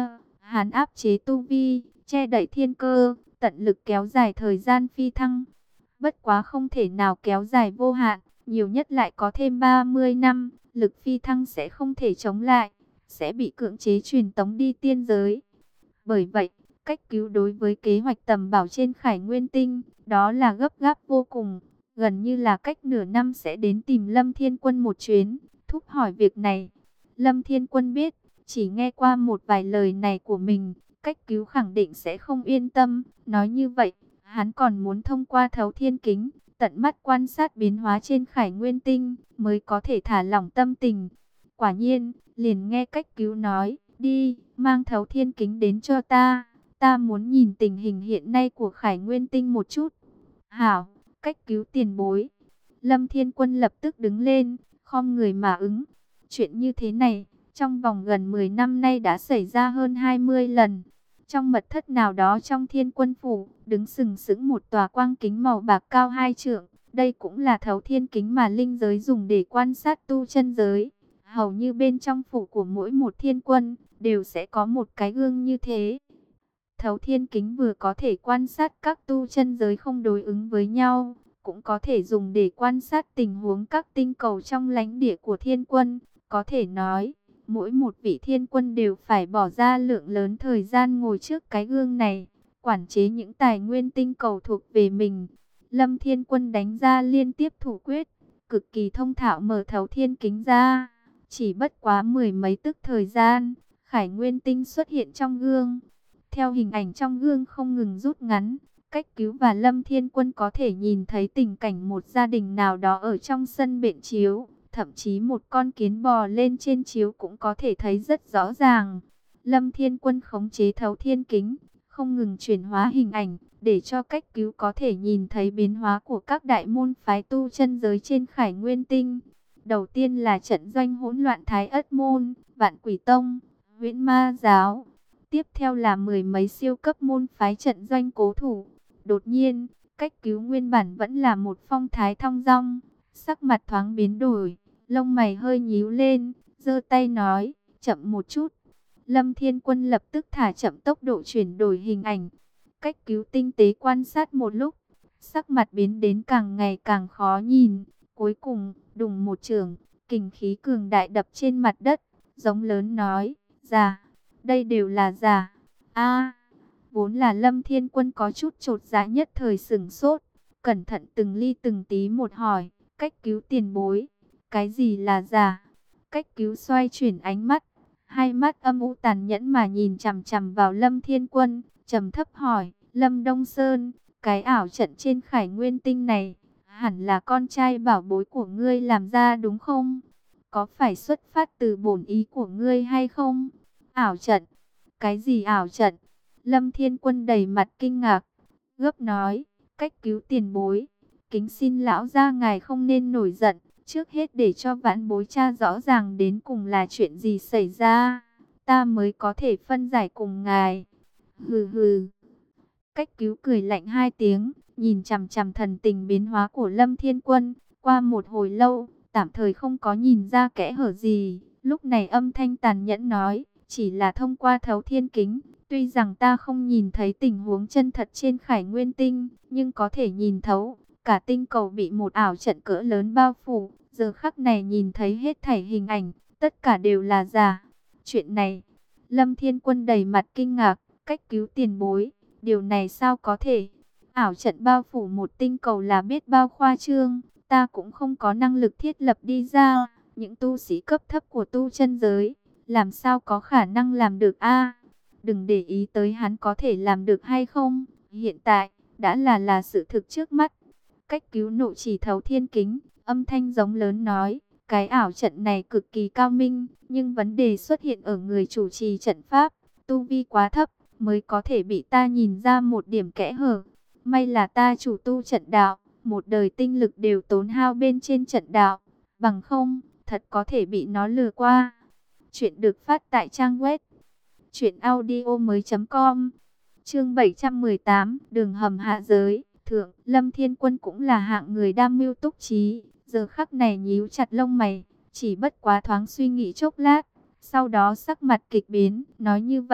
Hắn áp chế tu vi, che đậy thiên cơ, tận lực kéo dài thời gian phi thăng. Bất quá không thể nào kéo dài vô hạn, nhiều nhất lại có thêm ba mươi năm, lực phi thăng sẽ không thể chống lại, sẽ bị cưỡng chế truyền tống đi tiên giới. Bởi vậy, cách cứu đối với kế hoạch tầm bảo trên Khải Nguyên Tinh, đó là gấp gáp vô cùng, gần như là cách nửa năm sẽ đến tìm Lâm Thiên Quân một chuyến, thúc hỏi việc này. Lâm Thiên Quân biết, chỉ nghe qua một vài lời này của mình, cách cứu khẳng định sẽ không yên tâm, nói như vậy, hắn còn muốn thông qua thấu thiên kính, tận mắt quan sát biến hóa trên Khải Nguyên Tinh, mới có thể thả lỏng tâm tình. Quả nhiên, liền nghe cách cứu nói, đi, mang thấu thiên kính đến cho ta, ta muốn nhìn tình hình hiện nay của Khải Nguyên Tinh một chút. Hảo, cách cứu tiền bối. Lâm Thiên Quân lập tức đứng lên, khom người mà ứng. Chuyện như thế này, trong vòng gần mười năm nay đã xảy ra hơn hai mươi lần. Trong mật thất nào đó trong Thiên Quân phủ, đứng sừng sững một tòa quang kính màu bạc cao hai trượng. Đây cũng là thấu thiên kính mà linh giới dùng để quan sát tu chân giới. Hầu như bên trong phủ của mỗi một thiên quân, đều sẽ có một cái gương như thế. Thấu thiên kính vừa có thể quan sát các tu chân giới không đối ứng với nhau, cũng có thể dùng để quan sát tình huống các tinh cầu trong lãnh địa của thiên quân. Có thể nói, mỗi một vị thiên quân đều phải bỏ ra lượng lớn thời gian ngồi trước cái gương này, quản chế những tài nguyên tinh cầu thuộc về mình. Lâm Thiên Quân đánh ra liên tiếp thủ quyết, cực kỳ thông thạo mở thấu thiên kính ra. Chỉ bất quá mười mấy tức thời gian, Khải Nguyên Tinh xuất hiện trong gương. Theo hình ảnh trong gương không ngừng rút ngắn, cách cứu và Lâm Thiên Quân có thể nhìn thấy tình cảnh một gia đình nào đó ở trong sân bệnh chiếu. Thậm chí một con kiến bò lên trên chiếu cũng có thể thấy rất rõ ràng. Lâm Thiên Quân khống chế thấu thiên kính, không ngừng chuyển hóa hình ảnh, để cho cách cứu có thể nhìn thấy biến hóa của các đại môn phái tu chân giới trên Khải Nguyên Tinh. Đầu tiên là trận doanh hỗn loạn Thái Ất Môn, Vạn Quỷ Tông, Huyễn Ma Giáo. Tiếp theo là mười mấy siêu cấp môn phái trận doanh cố thủ. Đột nhiên, cách cứu nguyên bản vẫn là một phong thái thong dong, sắc mặt thoáng biến đổi, lông mày hơi nhíu lên, giơ tay nói, chậm một chút. Lâm Thiên Quân lập tức thả chậm tốc độ chuyển đổi hình ảnh. Cách cứu tinh tế quan sát một lúc, sắc mặt biến đến càng ngày càng khó nhìn. Cuối cùng, đùng một chưởng, kình khí cường đại đập trên mặt đất, giống lớn nói, giả, đây đều là giả. A, vốn là Lâm Thiên Quân có chút chột dạ nhất thời sửng sốt, cẩn thận từng ly từng tí một hỏi, cách cứu tiền bối, cái gì là giả? Cách cứu xoay chuyển ánh mắt, hai mắt âm u tàn nhẫn mà nhìn chằm chằm vào Lâm Thiên Quân, trầm thấp hỏi, Lâm Đông Sơn, cái ảo trận trên Khải Nguyên Tinh này, hẳn là con trai bảo bối của ngươi làm ra đúng không? Có phải xuất phát từ bổn ý của ngươi hay không? Ảo trận? Cái gì ảo trận? Lâm Thiên Quân đầy mặt kinh ngạc, gấp nói, cách cứu tiền bối, kính xin lão gia ngài không nên nổi giận, trước hết để cho vãn bối tra rõ ràng đến cùng là chuyện gì xảy ra, ta mới có thể phân giải cùng ngài. Hừ hừ. Cách cứu cười lạnh hai tiếng, nhìn chằm chằm thần tình biến hóa của Lâm Thiên Quân, qua một hồi lâu, tạm thời không có nhìn ra kẽ hở gì, lúc này âm thanh tàn nhẫn nói, chỉ là thông qua thấu thiên kính, tuy rằng ta không nhìn thấy tình huống chân thật trên Khải Nguyên Tinh, nhưng có thể nhìn thấu, cả tinh cầu bị một ảo trận cỡ lớn bao phủ, giờ khắc này nhìn thấy hết thảy hình ảnh, tất cả đều là giả. Chuyện này, Lâm Thiên Quân đầy mặt kinh ngạc, cách cứu tiền bối, điều này sao có thể? Ảo trận bao phủ một tinh cầu là biết bao khoa trương, ta cũng không có năng lực thiết lập đi ra, những tu sĩ cấp thấp của tu chân giới, làm sao có khả năng làm được a? Đừng để ý tới hắn có thể làm được hay không, hiện tại, đã là là sự thực trước mắt. Cách cứu nộ chỉ thấu thiên kính, âm thanh giống lớn nói, cái ảo trận này cực kỳ cao minh, nhưng vấn đề xuất hiện ở người chủ trì trận pháp, tu vi quá thấp, mới có thể bị ta nhìn ra một điểm kẽ hở. May là ta chủ tu trận đạo, một đời tinh lực đều tốn hao bên trên trận đạo, bằng không, thật có thể bị nó lừa qua. Chuyện được phát tại trang web truyện audio mới chấm com. Chương bảy trăm mười tám, đường hầm hạ giới. Thượng, Lâm Thiên Quân cũng là hạng người đam mưu túc trí, giờ khắc này nhíu chặt lông mày, chỉ bất quá thoáng suy nghĩ chốc lát, sau đó sắc mặt kịch biến, nói như vậy,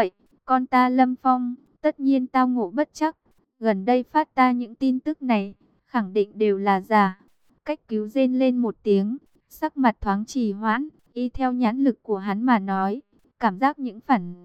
con ta Lâm Phong, tất nhiên tao ngộ bất trắc. Gần đây phát ta những tin tức này, khẳng định đều là giả. Cách cứu rên lên một tiếng, sắc mặt thoáng trì hoãn, y theo nhãn lực của hắn mà nói, cảm giác những phản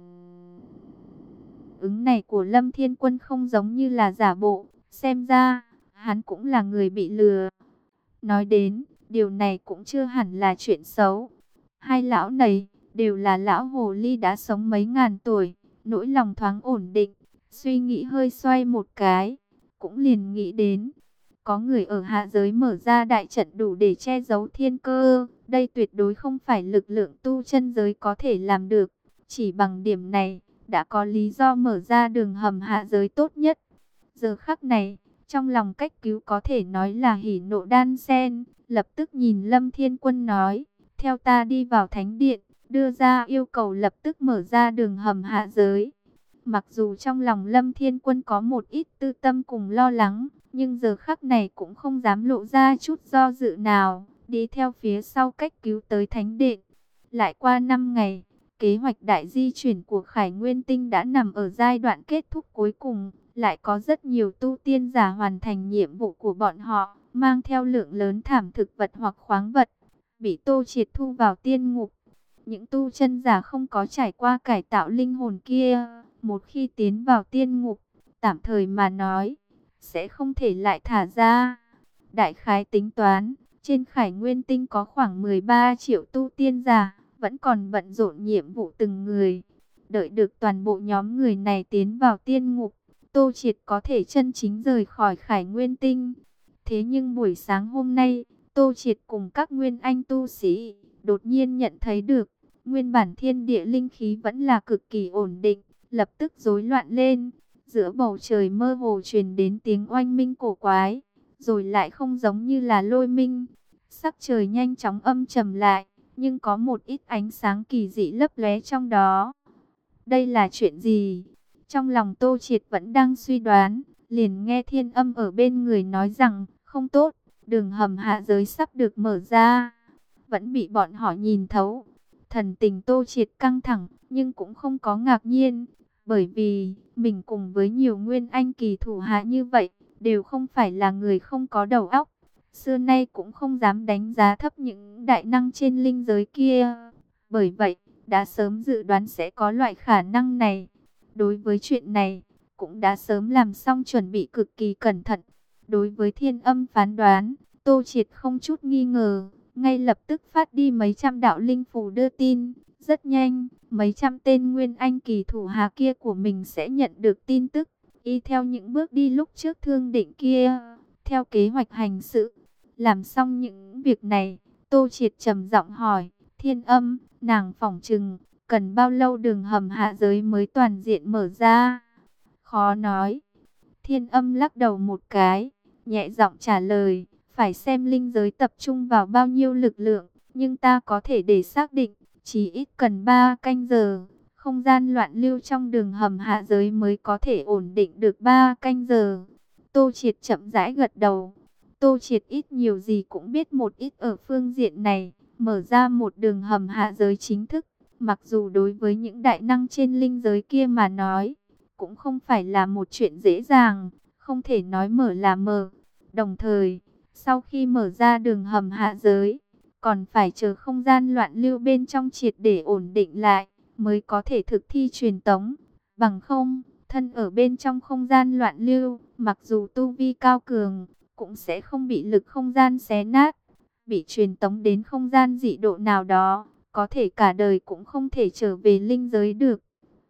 ứng này của Lâm Thiên Quân không giống như là giả bộ, xem ra, hắn cũng là người bị lừa. Nói đến, điều này cũng chưa hẳn là chuyện xấu. Hai lão này, đều là lão hồ ly đã sống mấy ngàn tuổi, nỗi lòng thoáng ổn định, suy nghĩ hơi xoay một cái, cũng liền nghĩ đến. Có người ở hạ giới mở ra đại trận đủ để che giấu thiên cơ, đây tuyệt đối không phải lực lượng tu chân giới có thể làm được. Chỉ bằng điểm này, đã có lý do mở ra đường hầm hạ giới tốt nhất. Giờ khắc này, trong lòng cách cứu có thể nói là hỉ nộ đan xen, lập tức nhìn Lâm Thiên Quân nói, theo ta đi vào thánh điện, đưa ra yêu cầu lập tức mở ra đường hầm hạ giới. Mặc dù trong lòng Lâm Thiên Quân có một ít tư tâm cùng lo lắng, nhưng giờ khắc này cũng không dám lộ ra chút do dự nào, đi theo phía sau cách cứu tới thánh điện. Lại qua năm ngày, kế hoạch đại di chuyển của Khải Nguyên Tinh đã nằm ở giai đoạn kết thúc cuối cùng, lại có rất nhiều tu tiên giả hoàn thành nhiệm vụ của bọn họ, mang theo lượng lớn thảm thực vật hoặc khoáng vật, bị Tô Triệt thu vào tiên ngục. Những tu chân giả không có trải qua cải tạo linh hồn kia, một khi tiến vào tiên ngục, tạm thời mà nói, sẽ không thể lại thả ra. Đại khái tính toán, trên Khải Nguyên Tinh có khoảng mười ba triệu tu tiên giả, vẫn còn bận rộn nhiệm vụ từng người. Đợi được toàn bộ nhóm người này tiến vào tiên ngục, Tô Triệt có thể chân chính rời khỏi Khải Nguyên Tinh. Thế nhưng buổi sáng hôm nay, Tô Triệt cùng các nguyên anh tu sĩ đột nhiên nhận thấy được, nguyên bản thiên địa linh khí vẫn là cực kỳ ổn định, lập tức rối loạn lên. Giữa bầu trời mơ hồ truyền đến tiếng oanh minh cổ quái, rồi lại không giống như là lôi minh. Sắc trời nhanh chóng âm trầm lại, nhưng có một ít ánh sáng kỳ dị lấp lóe trong đó. Đây là chuyện gì? Trong lòng Tô Triệt vẫn đang suy đoán, liền nghe thiên âm ở bên người nói rằng, không tốt, đường hầm hạ giới sắp được mở ra. Vẫn bị bọn họ nhìn thấu. Thần tình Tô Triệt căng thẳng, nhưng cũng không có ngạc nhiên, bởi vì mình cùng với nhiều nguyên anh kỳ thủ hạ như vậy, đều không phải là người không có đầu óc. Xưa nay cũng không dám đánh giá thấp những đại năng trên linh giới kia. Bởi vậy, đã sớm dự đoán sẽ có loại khả năng này. Đối với chuyện này, cũng đã sớm làm xong chuẩn bị cực kỳ cẩn thận. Đối với thiên âm phán đoán, Tô Triệt không chút nghi ngờ, ngay lập tức phát đi mấy trăm đạo linh phù đưa tin. Rất nhanh, mấy trăm tên nguyên anh kỳ thủ hạ kia của mình sẽ nhận được tin tức, y theo những bước đi lúc trước thương định kia, theo kế hoạch hành sự. Làm xong những việc này, Tô Triệt trầm giọng hỏi, thiên âm, nàng phỏng chừng, cần bao lâu đường hầm hạ giới mới toàn diện mở ra? Khó nói. Thiên âm lắc đầu một cái, nhẹ giọng trả lời, phải xem linh giới tập trung vào bao nhiêu lực lượng, nhưng ta có thể để xác định, chỉ ít cần ba canh giờ. Không gian loạn lưu trong đường hầm hạ giới mới có thể ổn định được ba canh giờ. Tô Triệt chậm rãi gật đầu. Tô Triệt ít nhiều gì cũng biết một ít ở phương diện này. Mở ra một đường hầm hạ giới chính thức, mặc dù đối với những đại năng trên linh giới kia mà nói, cũng không phải là một chuyện dễ dàng, không thể nói mở là mở. Đồng thời, sau khi mở ra đường hầm hạ giới, còn phải chờ không gian loạn lưu bên trong triệt để ổn định lại, mới có thể thực thi truyền tống. Bằng không, thân ở bên trong không gian loạn lưu, mặc dù tu vi cao cường, cũng sẽ không bị lực không gian xé nát, bị truyền tống đến không gian dị độ nào đó, có thể cả đời cũng không thể trở về linh giới được.